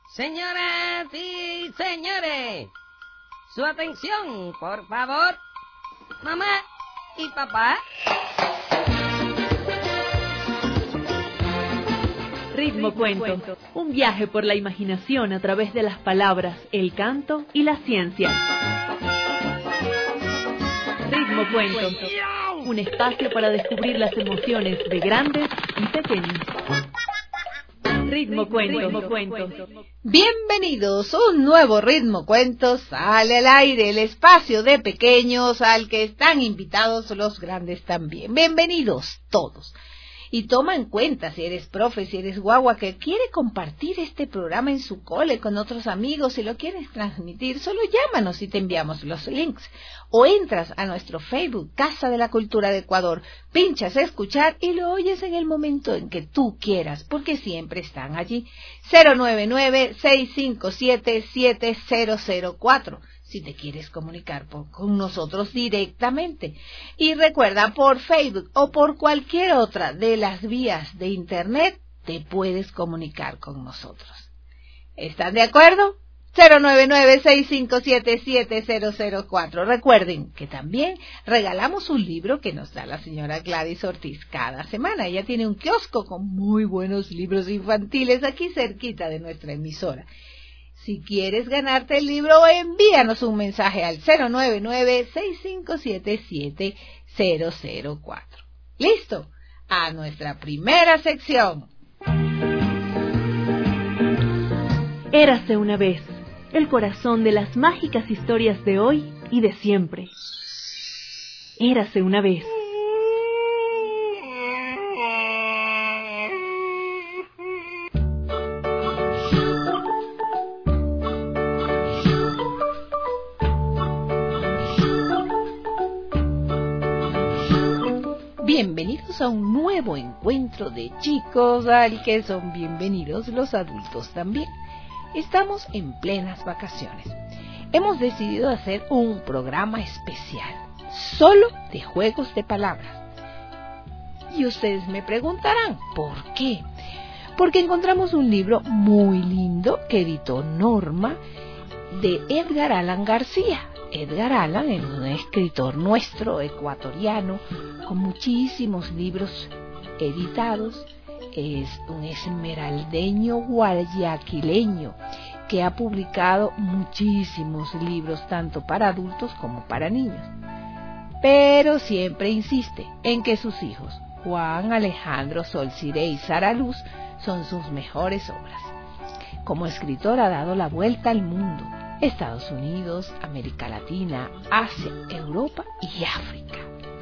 Señoras y señores, su atención, por favor. Mamá y papá. Ritmo Cuento, un viaje por la imaginación a través de las palabras, el canto y la ciencia. Ritmo Cuento, un espacio para descubrir las emociones de grandes y pequeños. Ritmo Cuento. Bienvenidos, un nuevo Ritmo Cuento sale al aire, el espacio de pequeños al que están invitados los grandes también. Bienvenidos todos. Y toma en cuenta, si eres profe, si eres guagua, que quiere compartir este programa en su cole con otros amigos, si lo quieres transmitir, solo llámanos y te enviamos los links. O entras a nuestro Facebook, Casa de la Cultura de Ecuador, pinchas a escuchar y lo oyes en el momento en que tú quieras, porque siempre están allí. 099-657-7004. Si te quieres comunicar con nosotros directamente. Y recuerda, por Facebook o por cualquier otra de las vías de Internet, te puedes comunicar con nosotros. ¿Están de acuerdo? 099-657-7004. Recuerden que también regalamos un libro que nos da la señora Gladys Ortiz cada semana. Ella tiene un kiosco con muy buenos libros infantiles aquí cerquita de nuestra emisora. Si quieres ganarte el libro, envíanos un mensaje al 099-657-7004. ¿Listo? A nuestra primera sección. Érase una vez, el corazón de las mágicas historias de hoy y de siempre. Érase una vez. Bienvenidos a un nuevo encuentro de chicos al que son bienvenidos los adultos también. Estamos en plenas vacaciones. Hemos decidido hacer un programa especial, solo de juegos de palabras. Y ustedes me preguntarán, ¿por qué? Porque encontramos un libro muy lindo que editó Norma de Edgar Allan García. Edgar Allan es un escritor nuestro, ecuatoriano, con muchísimos libros editados. Es un esmeraldeño guayaquileño que ha publicado muchísimos libros, tanto para adultos como para niños. Pero siempre insiste en que sus hijos, Juan Alejandro Solciré y Sara Luz, son sus mejores obras. Como escritor ha dado la vuelta al mundo. Estados Unidos, América Latina, Asia, Europa y África.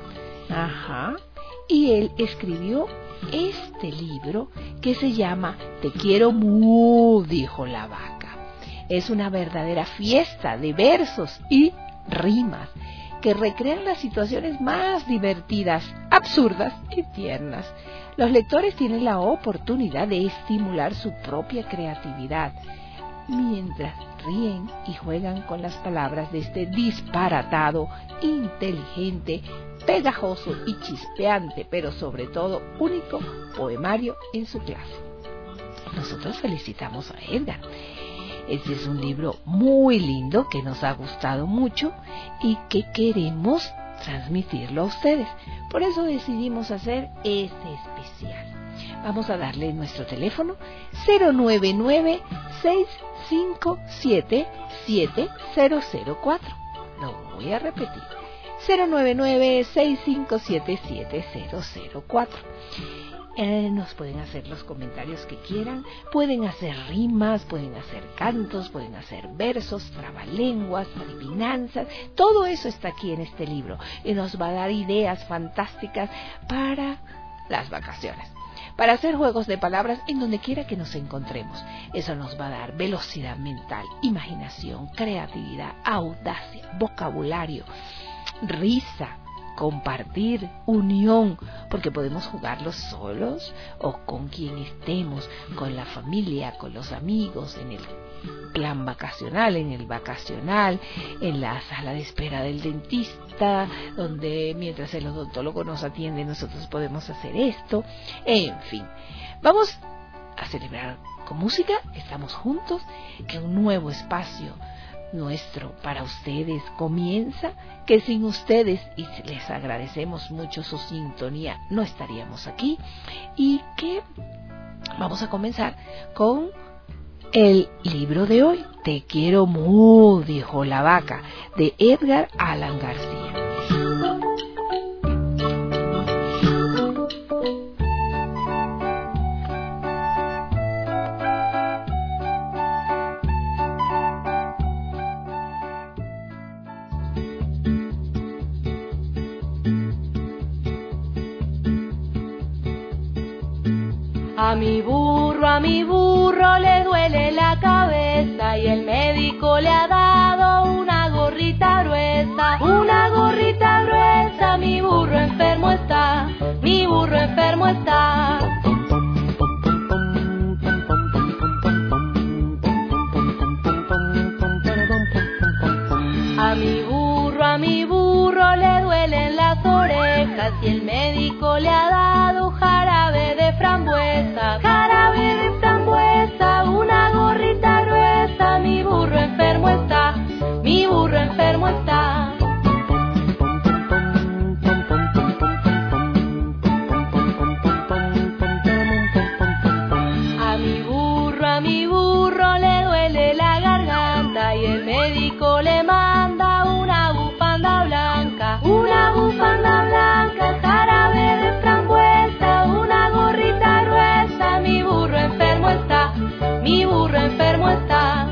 Y él escribió este libro que se llama Te quiero mu, dijo la vaca. Es una verdadera fiesta de versos y rimas que recrean las situaciones más divertidas, absurdas y tiernas. Los lectores tienen la oportunidad de estimular su propia creatividad mientras ríen y juegan con las palabras de este disparatado, inteligente, pegajoso y chispeante, pero sobre todo único poemario en su clase. Nosotros felicitamos a Edgar. Este es un libro muy lindo que nos ha gustado mucho y que queremos transmitirlo a ustedes. Por eso decidimos hacer este especial. Vamos a darle nuestro teléfono 099-657-7004. Lo voy a repetir. 099-657-7004. Nos pueden hacer los comentarios que quieran, pueden hacer rimas, pueden hacer cantos, pueden hacer versos, trabalenguas, adivinanzas, todo eso está aquí en este libro y nos va a dar ideas fantásticas para las vacaciones, para hacer juegos de palabras en donde quiera que nos encontremos. Eso nos va a dar velocidad mental, imaginación, creatividad, audacia, vocabulario, risa, compartir, unión, porque podemos jugarlos solos o con quien estemos, con la familia, con los amigos, en el plan vacacional, en el vacacional, en la sala de espera del dentista, donde mientras el odontólogo nos atiende nosotros podemos hacer esto, en fin. Vamos a celebrar con música. Estamos juntos en un nuevo espacio nuestro para ustedes. Comienza, que sin ustedes, y les agradecemos mucho su sintonía, no estaríamos aquí. Y que vamos a comenzar con el libro de hoy, Te quiero mu, dijo la vaca, de Edgar Allan García. A mi burro le duele la cabeza y el médico le ha dado una gorrita gruesa. Una gorrita gruesa, mi burro enfermo está, mi burro enfermo está. A mi burro le duelen las orejas y el médico le ha dado jarabe de frambuesa. Jarabe de frambuesa, una gorrita gruesa, mi burro enfermo está, mi burro enfermo está. A mi burro le duele la garganta y el médico le manda una bufanda blanca. Una bufanda blanca, jarabe de frambuesa, una gorrita gruesa, mi burro enfermo está, mi burro enfermo está.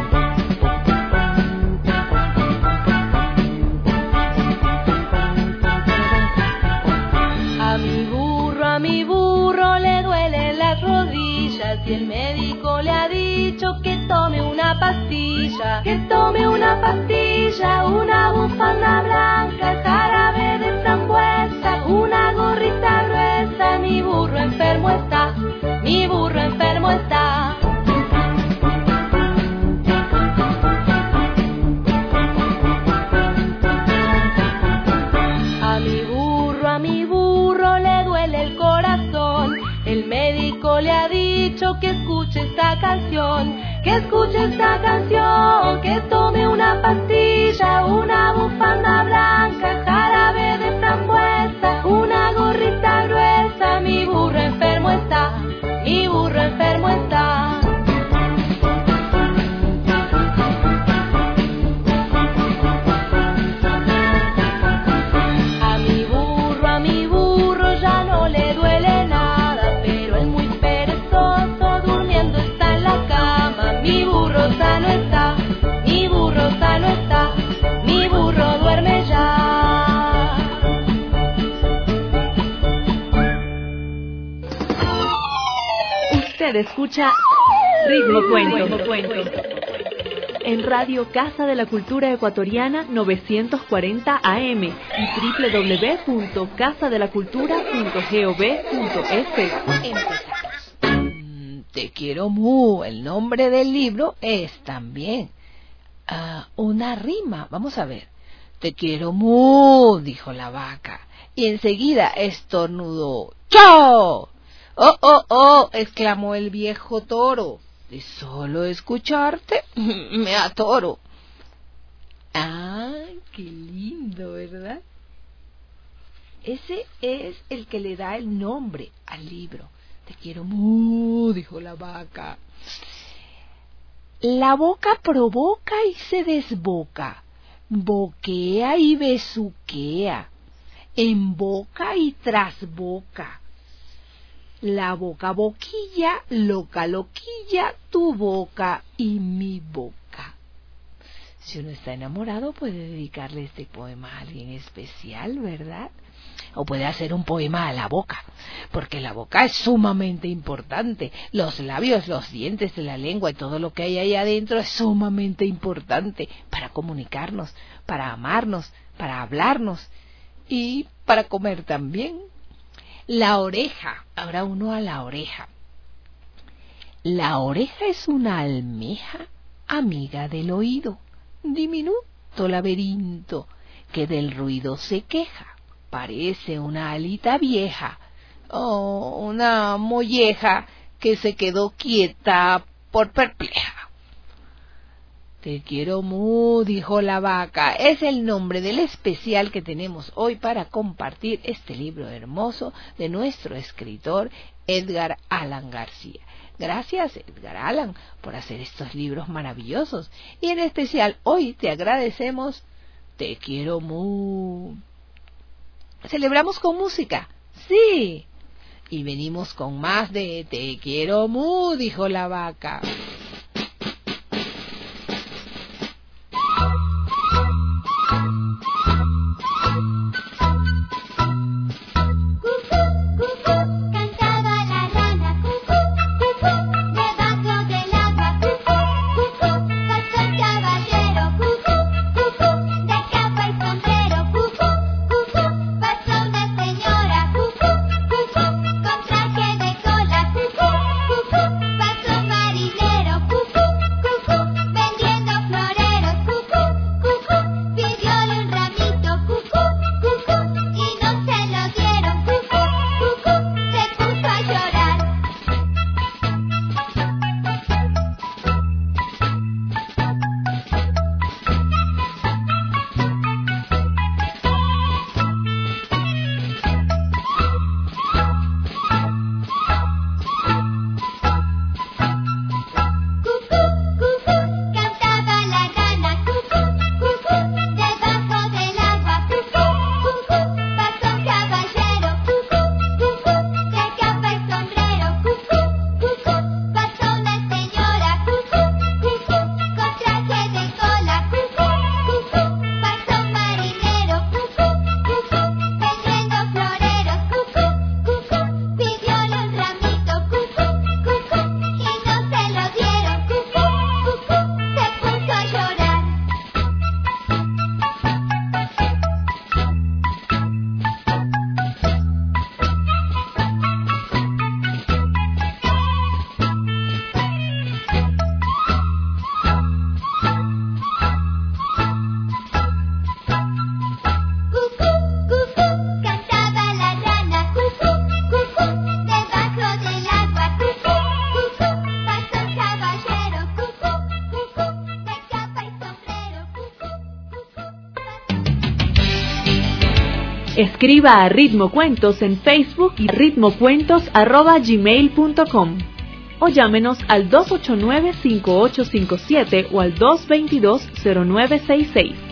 A mi burro le duelen las rodillas y el médico le ha dicho que tome una pastilla. Que tome una pastilla, una bufanda blanca, jarabe de frambuesa, una gorrita gruesa, mi burro enfermo está, mi burro enfermo está. A mi burro le duele el corazón. El médico le ha dicho que escuche esta canción, que escuche esta canción, que tome una pastilla, una bufanda blanca, jarabe de frambuesa, una gorrita gruesa, mi burro enfermo está, mi burro enfermo está. A mi burro ya no le duele nada, pero él muy perezoso durmiendo está en la cama. Mi burro sano está, mi burro sano está, mi burro duerme ya. Usted escucha Ritmo Cuento en Radio Casa de la Cultura Ecuatoriana 940 AM y www.casadelacultura.gov.es. Empezamos. Te quiero mu. El nombre del libro es también una rima. Vamos a ver. Te quiero mu, dijo la vaca, y enseguida estornudó. ¡Chao! ¡Oh, oh, oh!, exclamó el viejo toro. De solo escucharte me atoro. ¡Ay, qué lindo!, ¿verdad? Ese es el que le da el nombre al libro. Te quiero mu, dijo la vaca. La boca provoca y se desboca, boquea y besuquea, emboca y trasboca. La boca boquilla, loca loquilla, tu boca y mi boca. Si uno está enamorado puede dedicarle este poema a alguien especial, ¿verdad? O puede hacer un poema a la boca, porque la boca es sumamente importante. Los labios, los dientes, la lengua y todo lo que hay ahí adentro es sumamente importante para comunicarnos, para amarnos, para hablarnos y para comer también. La oreja, ahora uno a la oreja. La oreja es una almeja amiga del oído, diminuto laberinto que del ruido se queja. Parece una alita vieja o una molleja que se quedó quieta por perpleja. Te quiero mu, dijo la vaca. Es el nombre del especial que tenemos hoy para compartir este libro hermoso de nuestro escritor Edgar Allan García. Gracias, Edgar Allan, por hacer estos libros maravillosos. Y en especial hoy te agradecemos Te quiero mu. ¿Celebramos con música? Sí. Y venimos con más de Te quiero mu, dijo la vaca. Escriba a Ritmo Cuentos en Facebook y ritmocuentos@gmail.com o llámenos al 289-5857 o al 222-0966.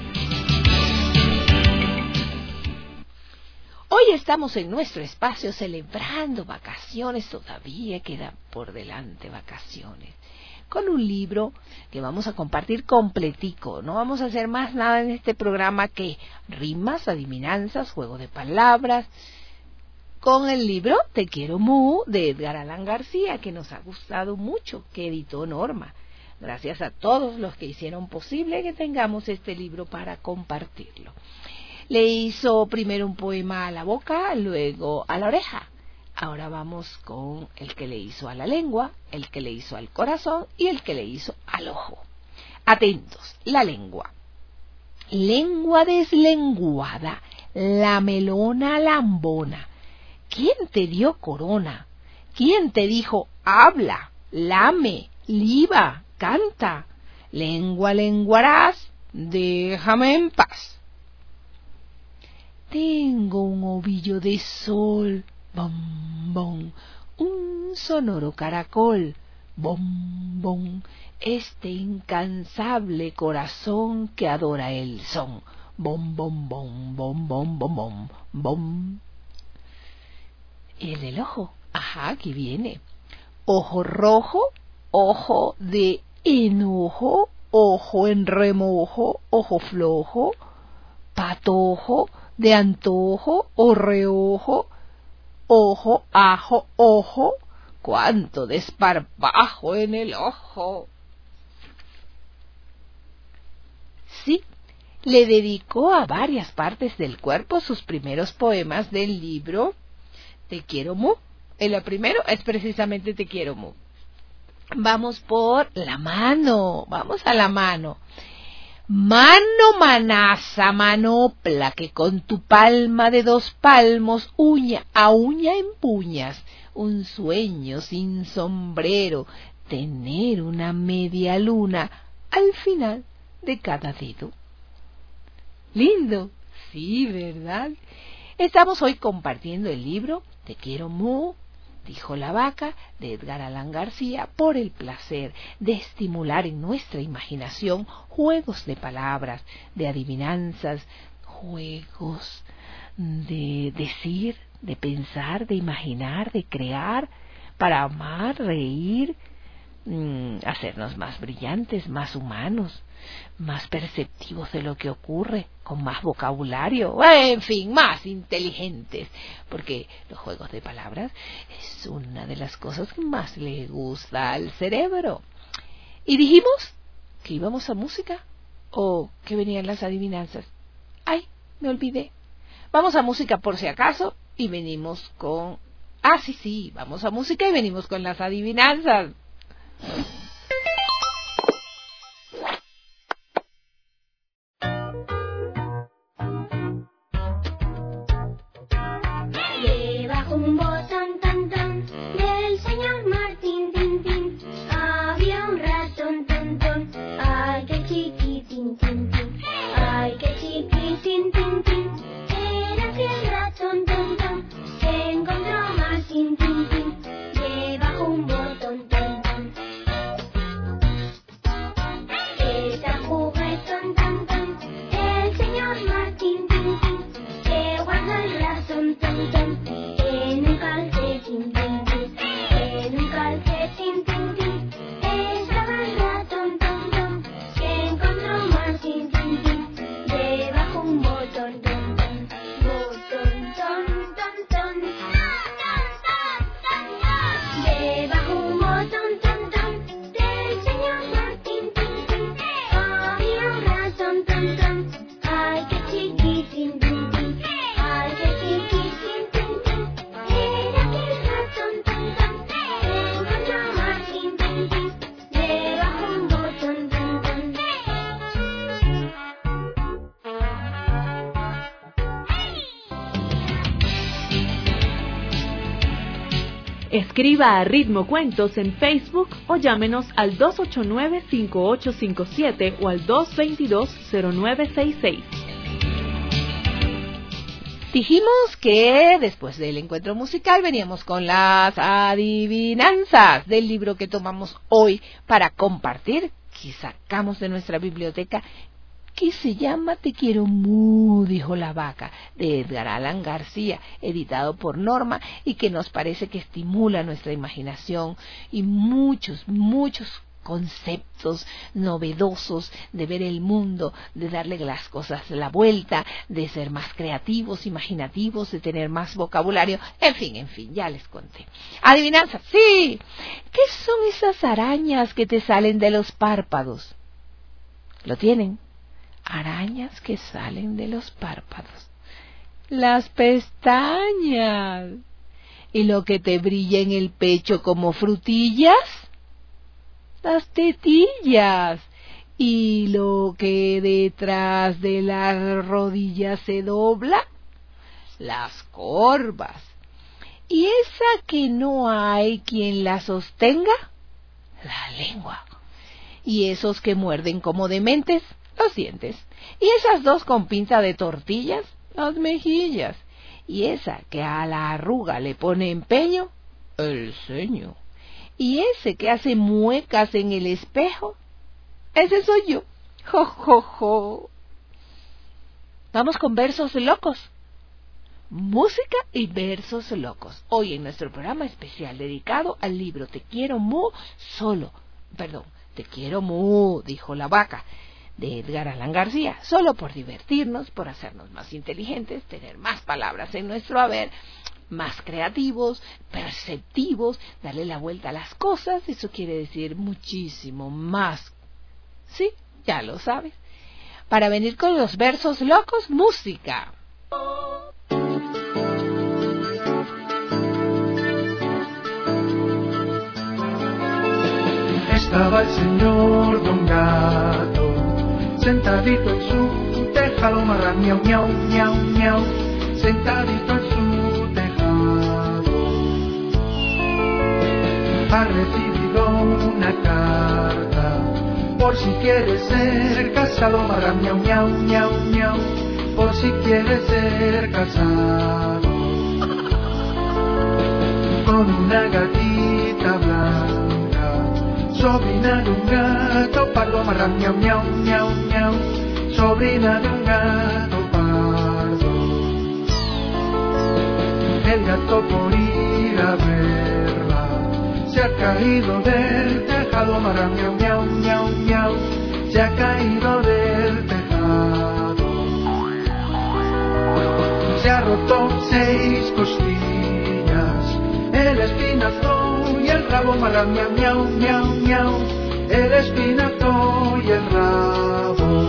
Hoy estamos en nuestro espacio celebrando vacaciones, todavía quedan por delante vacaciones, con un libro que vamos a compartir completico. No vamos a hacer más nada en este programa que rimas, adivinanzas, juego de palabras, con el libro Te quiero mu de Edgar Allan García, que nos ha gustado mucho, que editó Norma. Gracias a todos los que hicieron posible que tengamos este libro para compartirlo. Le hizo primero un poema a la boca, luego a la oreja. Ahora vamos con el que le hizo a la lengua, el que le hizo al corazón y el que le hizo al ojo. Atentos, la lengua. Lengua deslenguada, la melona lambona. ¿Quién te dio corona? ¿Quién te dijo habla, lame, liba, canta? Lengua, lenguarás, déjame en paz. Tengo un ovillo de sol, bom, bom, un sonoro caracol, bom, bom, este incansable corazón que adora el son, bom, bom, bom, bom, bom, bom, bom, bom. Y el del ojo, ajá, aquí viene. Ojo rojo, ojo de enojo, ojo en remojo, ojo flojo, patojo, de antojo o reojo, ojo, ajo, ojo, cuánto desparpajo en el ojo. Sí, le dedicó a varias partes del cuerpo sus primeros poemas del libro Te quiero mu. El primero es precisamente Te quiero mu. Vamos por la mano, vamos a la mano. Mano manaza, manopla, que con tu palma de 2 palmos, uña a uña empuñas, un sueño sin sombrero, tener una media luna al final de cada dedo. Lindo, sí, ¿verdad? Estamos hoy compartiendo el libro Te quiero mu, dijo la vaca, de Edgar Allan García, por el placer de estimular en nuestra imaginación juegos de palabras, de adivinanzas, juegos de decir, de pensar, de imaginar, de crear, para amar, reír, hacernos más brillantes, más humanos, más perceptivos de lo que ocurre, con más vocabulario, en fin, más inteligentes, porque los juegos de palabras es una de las cosas que más le gusta al cerebro. Y dijimos que íbamos a música, o que venían las adivinanzas. Ay, me olvidé. Vamos a música por si acaso, y venimos con... sí, vamos a música y venimos con las adivinanzas. Debajo un botón tan tan del señor Martín tin tin había un ratón ton ton. Ay qué chiquitín tin tin, ay qué chiquitín tin tin. Era que el ratón ton ton se encontró a Martín tin tin debajo un botón ton ton. Esa juguetón tan tan el señor Martín tin tin que guarda el ratón ton ton. En un calcetín, tin, tin, en un calcetín, tin, tin, estaba el ratón, ton, ton, que encontró Martín, tin, tin, debajo un botón, ton, ton, botón, ton, ton, ton, debajo un botón, ton, ton, del señor Martín, tin, tin, había un ratón, ton, ton, ay, qué chiquitín, tin, tin, ay, qué chiquitín, tin, tin. Era aquel ratón ton ton, encontró a Martín tin tin, debajo un botón ton ton. Escriba a Ritmo Cuentos en Facebook o llámenos al 289-5857 o al 222-0966. Dijimos que después del encuentro musical veníamos con las adivinanzas del libro que tomamos hoy para compartir, que sacamos de nuestra biblioteca, que se llama Te quiero mu, dijo la vaca, de Edgar Allan García, editado por Norma, y que nos parece que estimula nuestra imaginación y muchos conceptos novedosos de ver el mundo, de darle las cosas la vuelta, de ser más creativos, imaginativos, de tener más vocabulario, en fin, ya les conté. Adivinanza, sí. ¿Qué son esas arañas que te salen de los párpados? ¿Lo tienen? Arañas que salen de los párpados. Las pestañas. ¿Y lo que te brilla en el pecho como frutillas? Las tetillas. ¿Y lo que detrás de las rodillas se dobla? Las corvas. ¿Y esa que no hay quien la sostenga? La lengua. ¿Y esos que muerden como dementes? Los dientes. ¿Y esas dos con pinza de tortillas? Las mejillas. ¿Y esa que a la arruga le pone empeño? El ceño. ¿Y ese que hace muecas en el espejo? Ese soy yo. Jo, jo, jo. Vamos con versos locos. Música y versos locos. Hoy en nuestro programa especial dedicado al libro Te quiero mu, Te quiero mu, dijo la vaca, de Edgar Allan García, solo por divertirnos, por hacernos más inteligentes, tener más palabras en nuestro haber, más creativos, perceptivos, darle la vuelta a las cosas. Eso quiere decir muchísimo más. Sí, ya lo sabes. Para venir con los versos locos, música. Estaba el señor Don Gato sentadito en su tejado, marra miau, miau, miau, miau, sentadito en su tejado. Ha recibido una carta, por si quiere ser casado, marra miau, miau, miau, miau, por si quiere ser casado. Con una gatita blanca, sobrina de un gato pardo, marra miau, miau, miau, miau, sobrina de un gato pardo. El gato por ir a verla se ha caído del tejado, marra miau, miau, miau, miau, se ha caído del tejado. Se ha roto 6 costillas, el espinazo y el rabo, marra miau, miau, miau, miau, el espinazo y el rabo.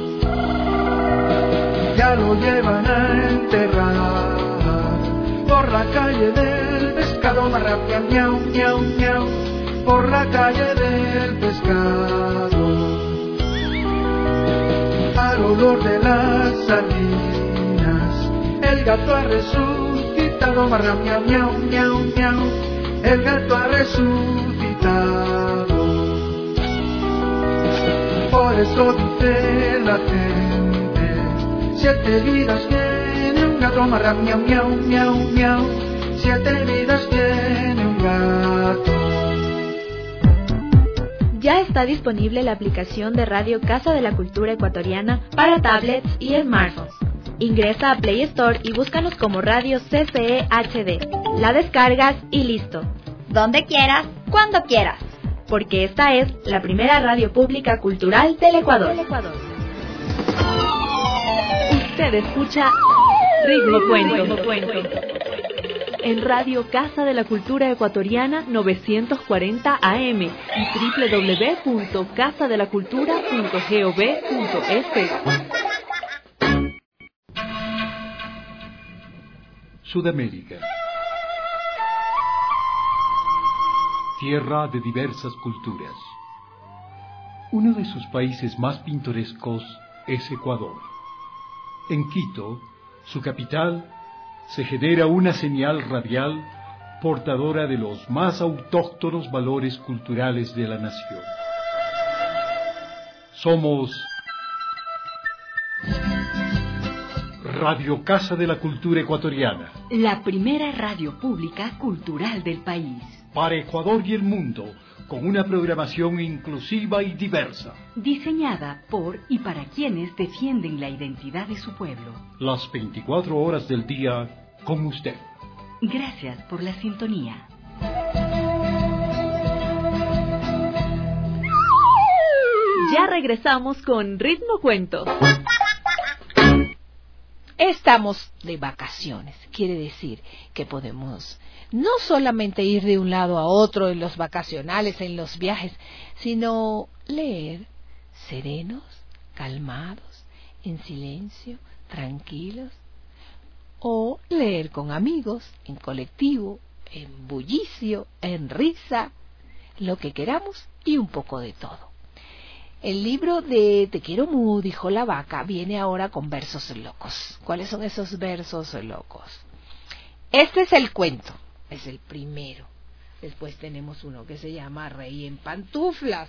Ya lo llevan a enterrar por la calle del pescado, marra miau, miau, miau, miau, por la calle del pescado. Al olor de las sardinas, el gato ha resucitado, marra miau, miau, miau, miau, el gato ha resucitado. Por eso dice la gente, 7 vidas tiene un gato, marra miau, miau, miau, miau, 7 vidas tiene un gato. Ya está disponible la aplicación de Radio Casa de la Cultura Ecuatoriana para tablets y smartphones. Ingresa a Play Store y búscanos como Radio CCE HD. La descargas y listo. Donde quieras, cuando quieras. Porque esta es la primera radio pública cultural del Ecuador. Usted escucha Ritmo Cuento. En Radio Casa de la Cultura Ecuatoriana 940 AM y www.casadelacultura.gov.es. Sudamérica, tierra de diversas culturas. Uno de sus países más pintorescos es Ecuador. En Quito, su capital, se genera una señal radial portadora de los más autóctonos valores culturales de la nación. Somos Radio Casa de la Cultura Ecuatoriana, la primera radio pública cultural del país. para Ecuador y el mundo, con una programación inclusiva y diversa. Diseñada por y para quienes defienden la identidad de su pueblo. Las 24 horas del día con usted. Gracias por la sintonía. Ya regresamos con Ritmo Cuento. Estamos de vacaciones, quiere decir que podemos no solamente ir de un lado a otro en los vacacionales, en los viajes, sino leer serenos, calmados, en silencio, tranquilos, o leer con amigos, en colectivo, en bullicio, en risa, lo que queramos y un poco de todo. El libro de Te quiero mu, dijo la vaca, viene ahora con versos locos. ¿Cuáles son esos versos locos? Este es el cuento, es el primero. Después tenemos uno que se llama Rey en pantuflas.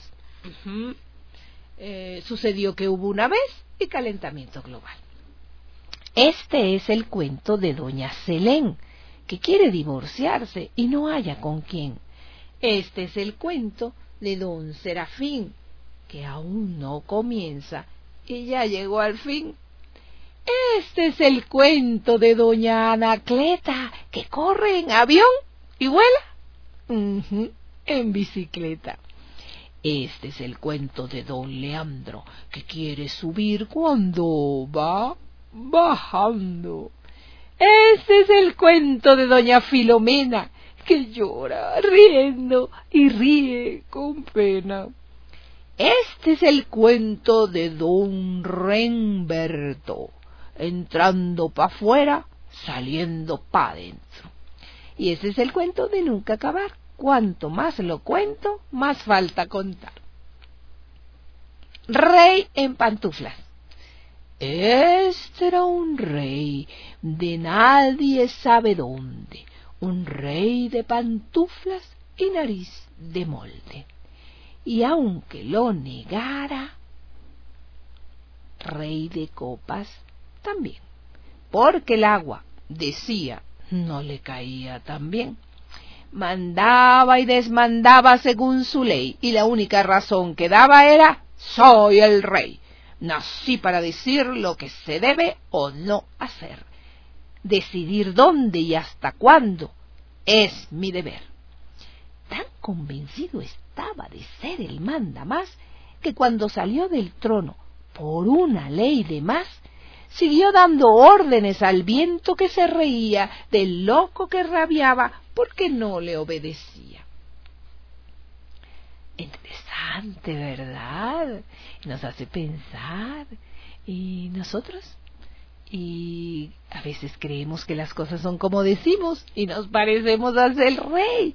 Sucedió que hubo una vez y calentamiento global. Este es el cuento de doña Selén, que quiere divorciarse y no halla con quién. Este es el cuento de don Serafín, que aún no comienza y ya llegó al fin. Este es el cuento de doña Anacleta, que corre en avión y vuela en bicicleta. Este es el cuento de don Leandro, que quiere subir cuando va bajando. Este es el cuento de doña Filomena, que llora riendo y ríe con pena. Este es el cuento de don Renberto, entrando pa' afuera, saliendo pa' adentro. Y ese es el cuento de nunca acabar. Cuanto más lo cuento, más falta contar. Rey en pantuflas. Este era un rey de nadie sabe dónde, un rey de pantuflas y nariz de molde. Y aunque lo negara, rey de copas también, porque el agua, decía, no le caía tan bien. Mandaba y desmandaba según su ley, y la única razón que daba era: soy el rey. Nací para decir lo que se debe o no hacer. Decidir dónde y hasta cuándo es mi deber. Tan convencido estaba de ser el mandamás que cuando salió del trono por una ley de más, siguió dando órdenes al viento que se reía del loco que rabiaba porque no le obedecía. Interesante, ¿verdad? Nos hace pensar. ¿Y nosotros? Y a veces creemos que las cosas son como decimos y nos parecemos al rey.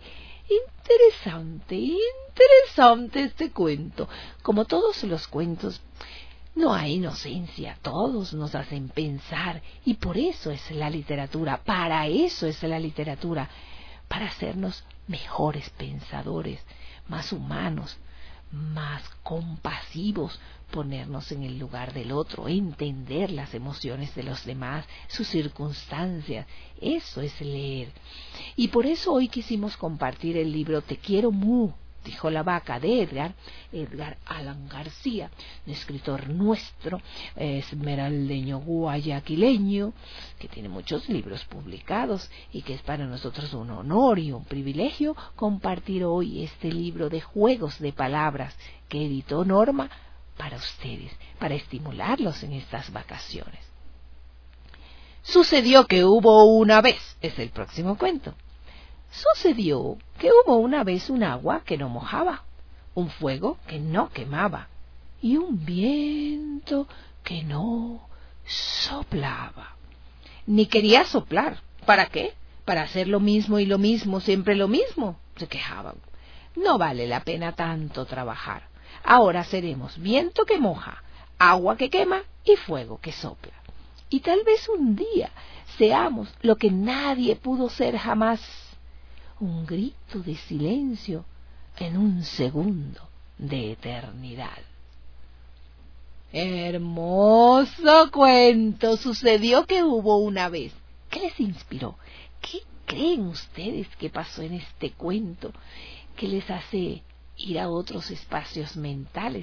Interesante este cuento. Como todos los cuentos, no hay inocencia, todos nos hacen pensar, y por eso es la literatura, para eso es la literatura, para hacernos mejores pensadores, más humanos, más compasivos, ponernos en el lugar del otro, entender las emociones de los demás, sus circunstancias. Eso es leer. Y por eso hoy quisimos compartir el libro Te quiero mu, dijo la vaca, de Edgar Allan García, un escritor nuestro, esmeraldeño guayaquileño, que tiene muchos libros publicados y que es para nosotros un honor y un privilegio compartir hoy este libro de juegos de palabras que editó Norma para ustedes, para estimularlos en estas vacaciones. Sucedió que hubo una vez, es el próximo cuento. Sucedió que hubo una vez un agua que no mojaba, un fuego que no quemaba y un viento que no soplaba. Ni quería soplar. ¿Para qué? Para hacer lo mismo y lo mismo, siempre lo mismo, se quejaban. No vale la pena tanto trabajar. Ahora seremos viento que moja, agua que quema y fuego que sopla. Y tal vez un día seamos lo que nadie pudo ser jamás. Un grito de silencio en un segundo de eternidad. Hermoso cuento. Sucedió que hubo una vez. ¿Qué les inspiró? ¿Qué creen ustedes que pasó en este cuento que les hace ir a otros espacios mentales?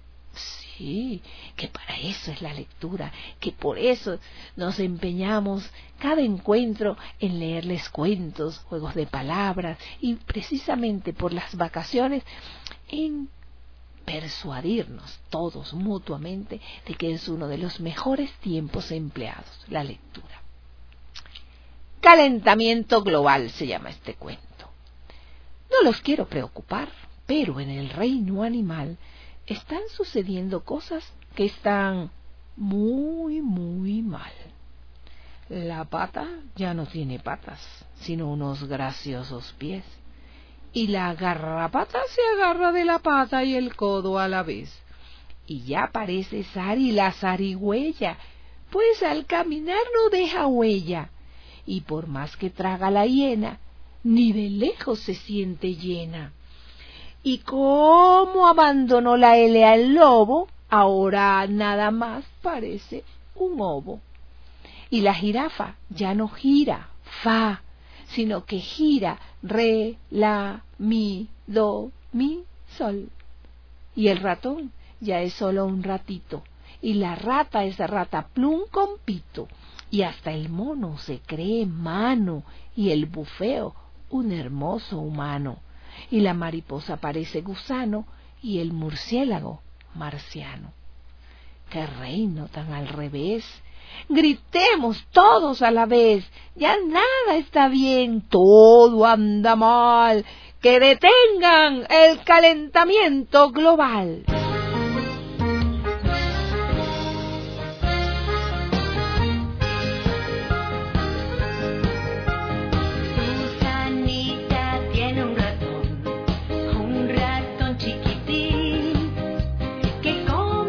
Sí, que para eso es la lectura, que por eso nos empeñamos cada encuentro en leerles cuentos, juegos de palabras, y precisamente por las vacaciones en persuadirnos todos mutuamente de que es uno de los mejores tiempos empleados, la lectura. Calentamiento global se llama este cuento. No los quiero preocupar, pero en el reino animal están sucediendo cosas que están muy mal. La pata ya no tiene patas, sino unos graciosos pies. Y la garrapata se agarra de la pata y el codo a la vez. Y ya parece Sari la zarigüeya, pues al caminar no deja huella. Y por más que traga la hiena, ni de lejos se siente llena. Y como abandonó la L al lobo, ahora nada más parece un ovo. Y la jirafa ya no gira, fa, sino que gira, re, la, mi, do, mi, sol. Y el ratón ya es solo un ratito, y la rata es rata plum con pito, y hasta el mono se cree mano, y el bufeo un hermoso humano. Y la mariposa parece gusano y el murciélago marciano. ¡Qué reino tan al revés! Gritemos todos a la vez, ya nada está bien, todo anda mal, que detengan el calentamiento global. Que come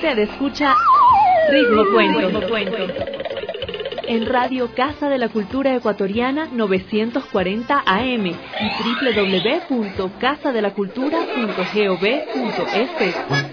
Usted escucha Ritmo Cuento. En Radio Casa de la Cultura Ecuatoriana 940 AM y www.casadelacultura.gov.es.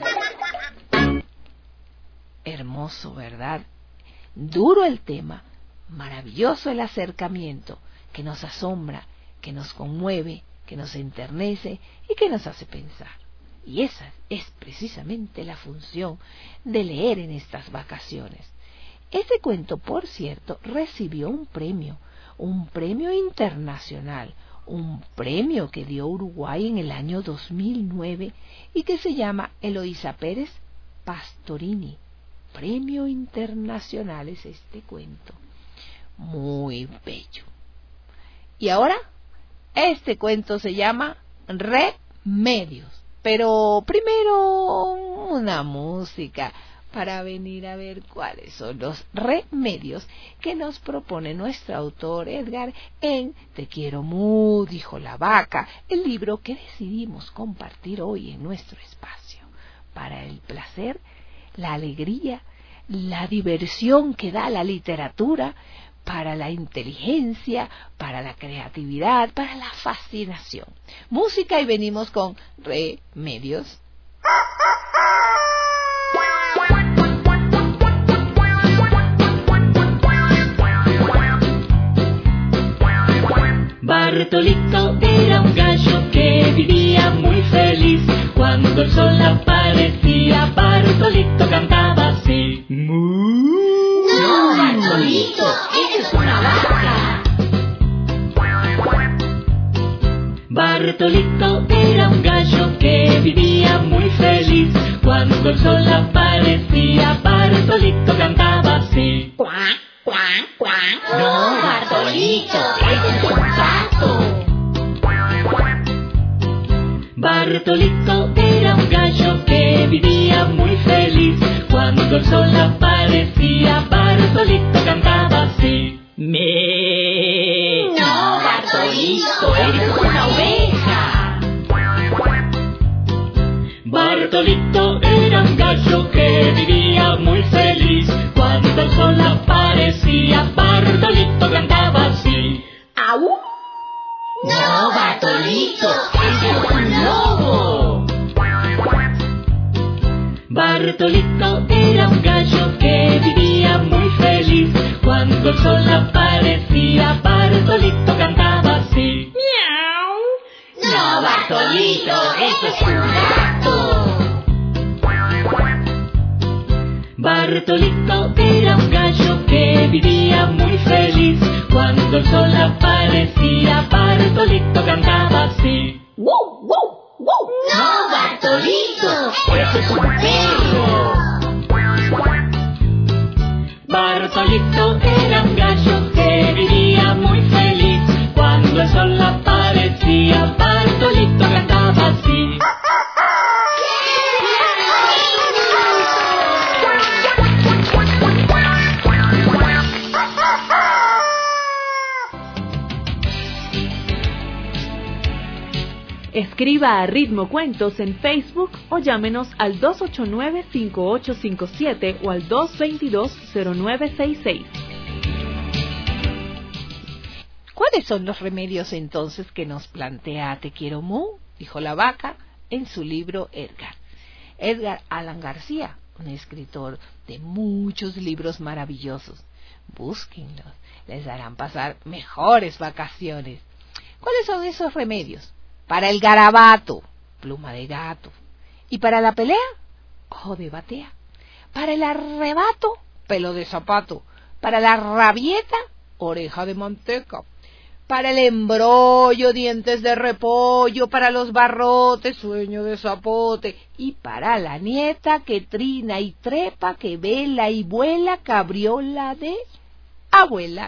Hermoso, ¿verdad? Duro el tema, maravilloso el acercamiento, que nos asombra, que nos conmueve, que nos enternece y que nos hace pensar. Y esa es precisamente la función de leer en estas vacaciones. Este cuento, por cierto, recibió un premio internacional, un premio que dio Uruguay en el año 2009 y que se llama Eloísa Pérez Pastorini. Premio internacional es este cuento. Muy bello. Y ahora, este cuento se llama Remedios. Pero primero una música para venir a ver cuáles son los remedios que nos propone nuestro autor Edgar en Te quiero mu, dijo la vaca, el libro que decidimos compartir hoy en nuestro espacio, para el placer, la alegría, la diversión que da la literatura, para la inteligencia, para la creatividad, para la fascinación. Música y venimos con remedios. Bartolito era un gallo que vivía muy feliz. Cuando el sol aparecía, Bartolito cantaba así. ¡Mu! ¡No, Bartolito! ¡Eres una vaca! Bartolito era un gallo que vivía muy feliz. Cuando el sol aparecía, Bartolito cantaba así. ¡Cuac, cuac, cuac! ¡No, Bartolito! ¡Eres un pato! Bartolito era un gallo que vivía muy feliz. Cuando el sol aparecía, Bartolito cantaba así. ¡Me! ¡No, Bartolito! ¡Eres una oveja! Bartolito era un gallo que vivía muy feliz. Cuando el sol aparecía, Bartolito cantaba así. ¡Au! ¡No, Bartolito! ¡Eres un lobo! Bartolito era un gallo que vivía muy feliz. Cuando el sol aparecía, Bartolito cantaba así. ¡Miau! ¡No, Bartolito! ¡Eso es un gato! Bartolito era un gallo que vivía muy feliz. Cuando el sol aparecía, Bartolito cantaba así. ¡Wow, wow, wow! ¡No, Bartolito! ¡Eso es un perro! Bartolito era un gallo que vivía muy feliz. Cuando el sol aparecía, Bartolito cantaba así. Escriba a Ritmo Cuentos en Facebook o llámenos al 289-5857 o al 222-0966. ¿Cuáles son los remedios entonces que nos plantea Te quiero mu, dijo la vaca, en su libro Edgar? Edgar Allan García, un escritor de muchos libros maravillosos. Búsquenlos, les harán pasar mejores vacaciones. ¿Cuáles son esos remedios? Para el garabato, pluma de gato. Y para la pelea, ojo de batea. Para el arrebato, pelo de zapato. Para la rabieta, oreja de manteca. Para el embrollo, dientes de repollo. Para los barrotes, sueño de zapote. Y para la nieta que trina y trepa, que vela y vuela, cabriola de abuela.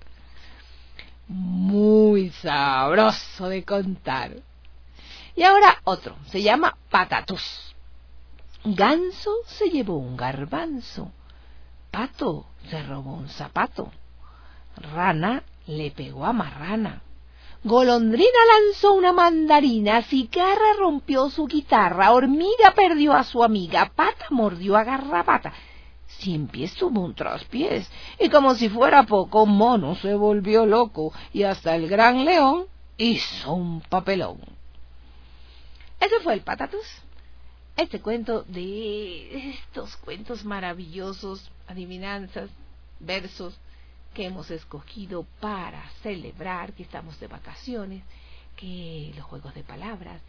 Muy sabroso de contar. Y ahora otro, se llama Patatús. Ganso se llevó un garbanzo. Pato se robó un zapato. Rana le pegó a marrana. Golondrina lanzó una mandarina, Cigarra rompió su guitarra, Hormiga perdió a su amiga, Pata mordió a Garrapata. Cien pies tuvo un traspiés, y como si fuera poco, Mono se volvió loco, y hasta el gran león hizo un papelón. Ese fue el Patatús. Este cuento de estos cuentos maravillosos, adivinanzas, versos, que hemos escogido para celebrar que estamos de vacaciones, que los juegos de palabras.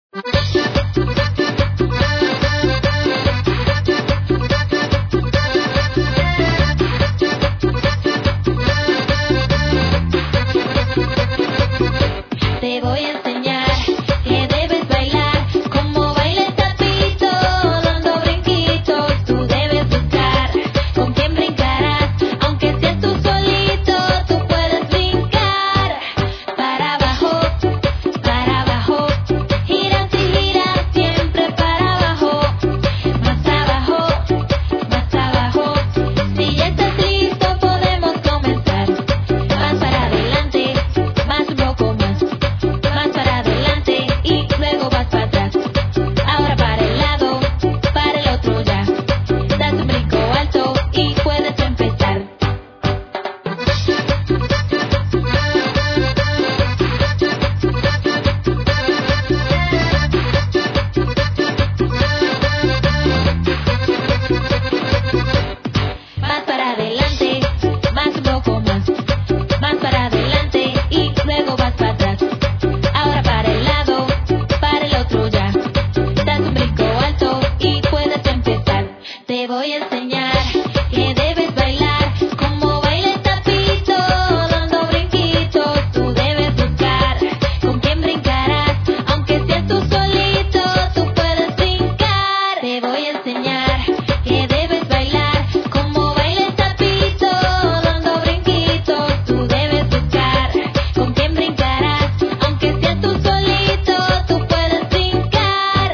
Te voy a enseñar que debes bailar como baila el tapito, dando brinquitos. Tú debes buscar con quién brincarás, aunque seas tú solito, tú puedes brincar. Para abajo, giras y giras siempre para abajo. Más abajo, si ya estás listo podemos comenzar. Más para adelante, más un poco más. Más para adelante y luego vas para atrás. Ahora para el lado, para el otro ya. Das un brinco alto y puedes empezar. Más para adelante, más un poco más. Más para adelante y luego vas para atrás. Ahora para el lado, para el otro ya. Das un brinco alto y puedes empezar. Te voy a enseñar que debes bailar como baila el tapito, dando brinquitos. Tú debes buscar con quién brincarás, aunque seas tú solito, tú puedes brincar. Te voy a enseñar que debes bailar como baila el tapito, dando brinquitos. Tú debes buscar con quién brincarás, aunque seas tú solito, tú puedes brincar.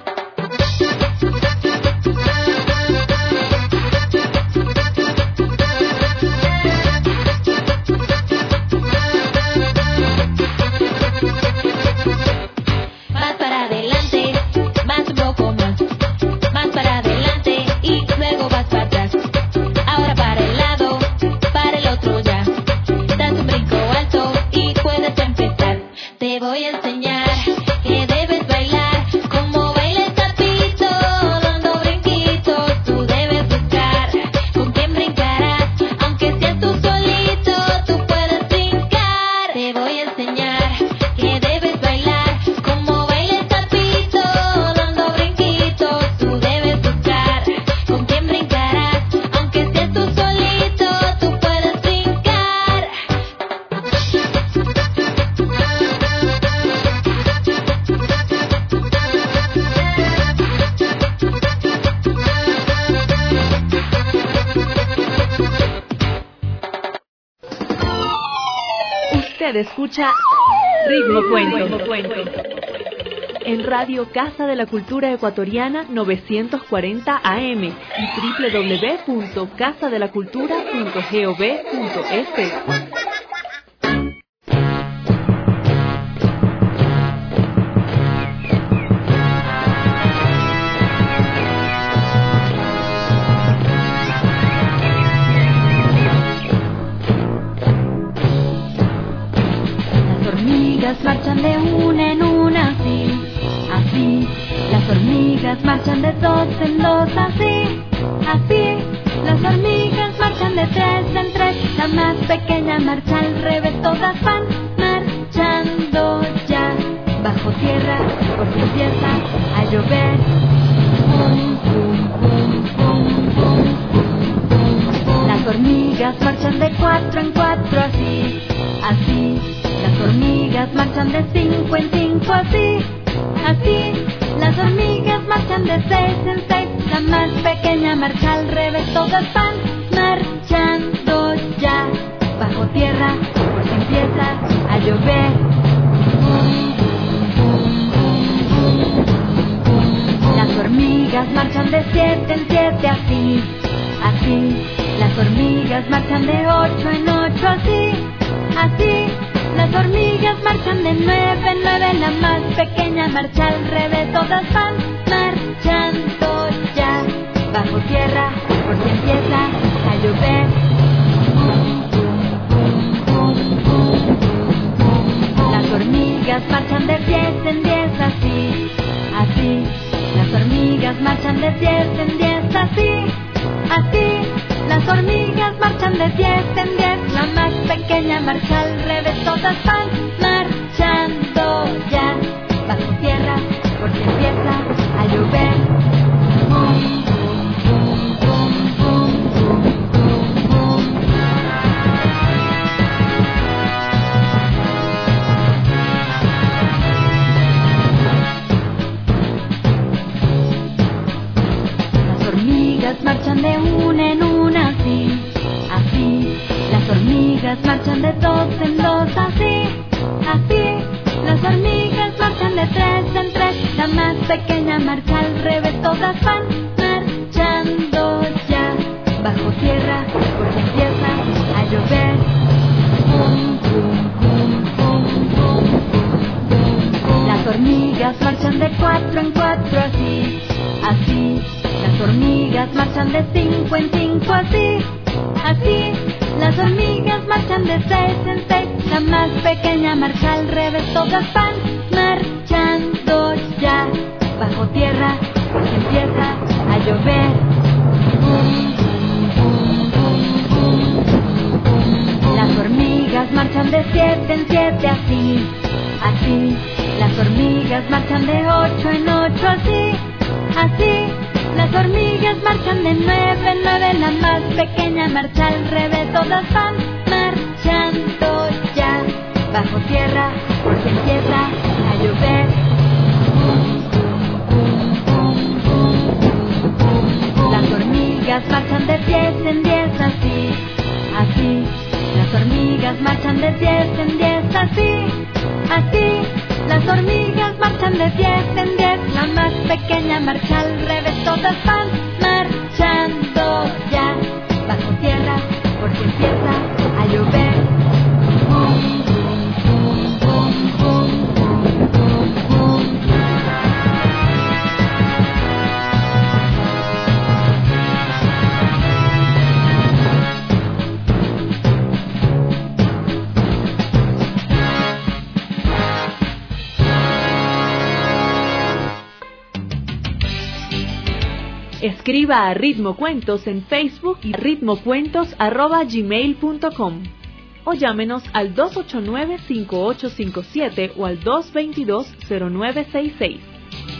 Más para adelante, más un poco más. Más para adelante y luego vas para atrás. Ahora para el lado, para el otro ya. Das un brinco alto y puedes empezar. Te voy a enseñar que debes bailar como baila el tapito, dando brinquitos. Tú debes buscar con quién brincarás, aunque seas tú solito, tú puedes brincar. Te voy a enseñar que debes bailar como baila el tapito, dando brinquitos. Tú debes buscar con quién brincarás, aunque seas tú solito, tú puedes brincar. Usted escucha Ritmo Cuento en Radio Casa de la Cultura Ecuatoriana 940 AM y www.casadelacultura.gov.es. Las hormigas marchan de una en una, así, así. Las hormigas marchan de dos en dos, así, así. Las hormigas marchan de tres en tres. La más pequeña marcha al revés. Todas van marchando ya. Bajo tierra, por si empieza a llover. Pum, pum, pum, pum, pum, pum, pum, pum. Las hormigas marchan de cuatro en cuatro, así, así. Las hormigas marchan de cinco en cinco, así, así. Las hormigas marchan de seis en seis. La más pequeña marcha al revés. Todas van marchando ya. Bajo tierra, por si empieza a llover. Las hormigas marchan de siete en siete, así, así. Las hormigas marchan de ocho en ocho, así, así. Las Las hormigas marchan de 9 en 9, la más pequeña marcha al revés. Todas van marchando ya bajo tierra, porque empieza a llover. Las hormigas marchan de 10 en 10, así, así. Las hormigas marchan de 10 en 10, así, así. Las hormigas marchan de 10 en 10, la más pequeña marcha al revés. Todas van marchando ya bajo tierra, porque empieza a llover. Marchan de una en una, así, así. Las hormigas marchan de 2 en 2, así, así. Las hormigas marchan de 3 en 3, la más pequeña marcha al revés. Todas van marchando ya bajo tierra, porque empieza a llover. Las hormigas marchan de 4 en 4, así, así. Las hormigas marchan de 5 en 5, así, así. Las hormigas marchan de 6 en 6, la más pequeña marcha al revés. Todas van marchando ya bajo tierra, porque empieza a llover. Las hormigas marchan de 7 en 7, así, así. Las hormigas marchan de 8 en 8, así, así. Las hormigas marchan de 9 en 9, la más pequeña marcha al revés. Todas van marchando ya bajo tierra, porque empieza a llover. Las hormigas marchan de 10 en 10, así, así. Las hormigas marchan de 10 en 10, así, así. Las hormigas marchan de 10 en 10, la más pequeña marcha al revés. Todas van marchando ya bajo tierra, porque empieza a llover. Escriba a Ritmo Cuentos en Facebook y ritmocuentos@gmail.com o llámenos al 289-5857 o al 222-0966.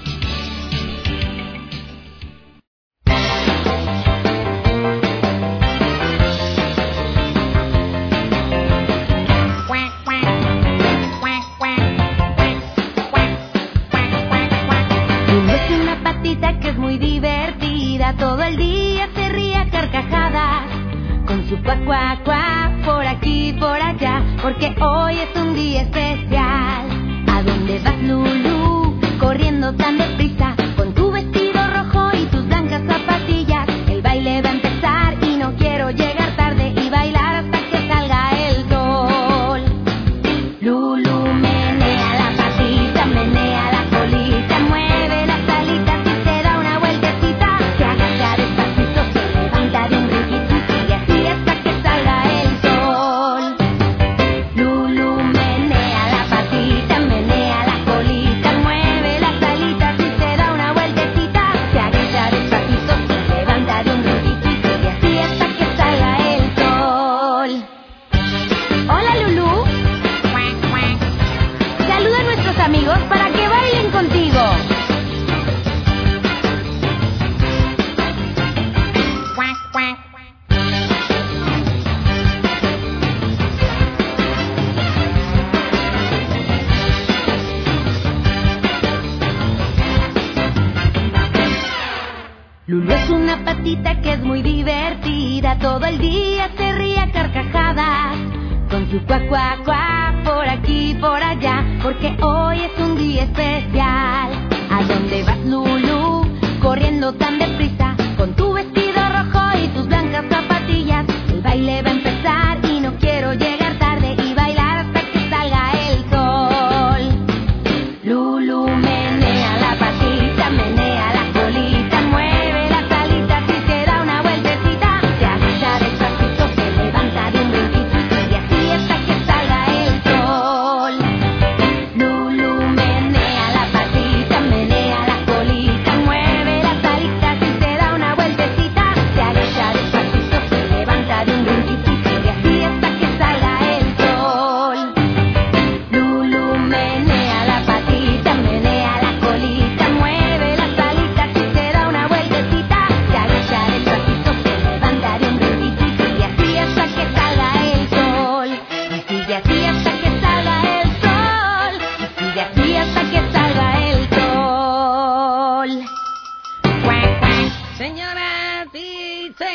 Todo el día se ríe a carcajadas con su cuac, cuac, cuac, por aquí, por allá, porque hoy es un día especial. ¿A dónde vas, Lulú? Corriendo tan deprisa, con tu vestido rojo y tus blancas zapatillas. El baile va a empezar y no quiero llegar tarde y bailar hasta que salga el sol. Lulú menea la patita, menea la colita, mueve las alitas y se da una vueltecita. Se agacha despacito, se levanta de un brinquito y sigue así hasta que salga el sol. Lulú menea la patita, menea la colita, mueve las alitas y se da una vueltecita. Se agacha despacito, se levanta de un brinquito y sigue así hasta que salga el sol. Hola, Lulú. Saluda a nuestros amigos para que bailen contigo. Lulú es una patita que es muy divertida, todo el día se ríe a carcajadas, con su cuac, cuac, cuac, por aquí, por allá, porque hoy es un día especial. ¿A dónde vas, Lulú? Corriendo tan deprisa, con tu vestido rojo y tus blancas zapatillas. El baile va a empezar y no quiero llegar tarde y bailar hasta que salga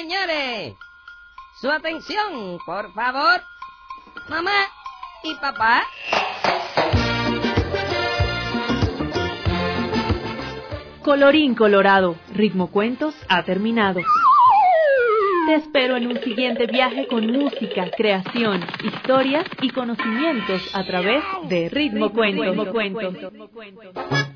señores. Su atención, por favor. Mamá y papá. Colorín colorado, Ritmo Cuentos ha terminado. Te espero en un siguiente viaje con música, creación, historias y conocimientos a través de Ritmo Cuentos.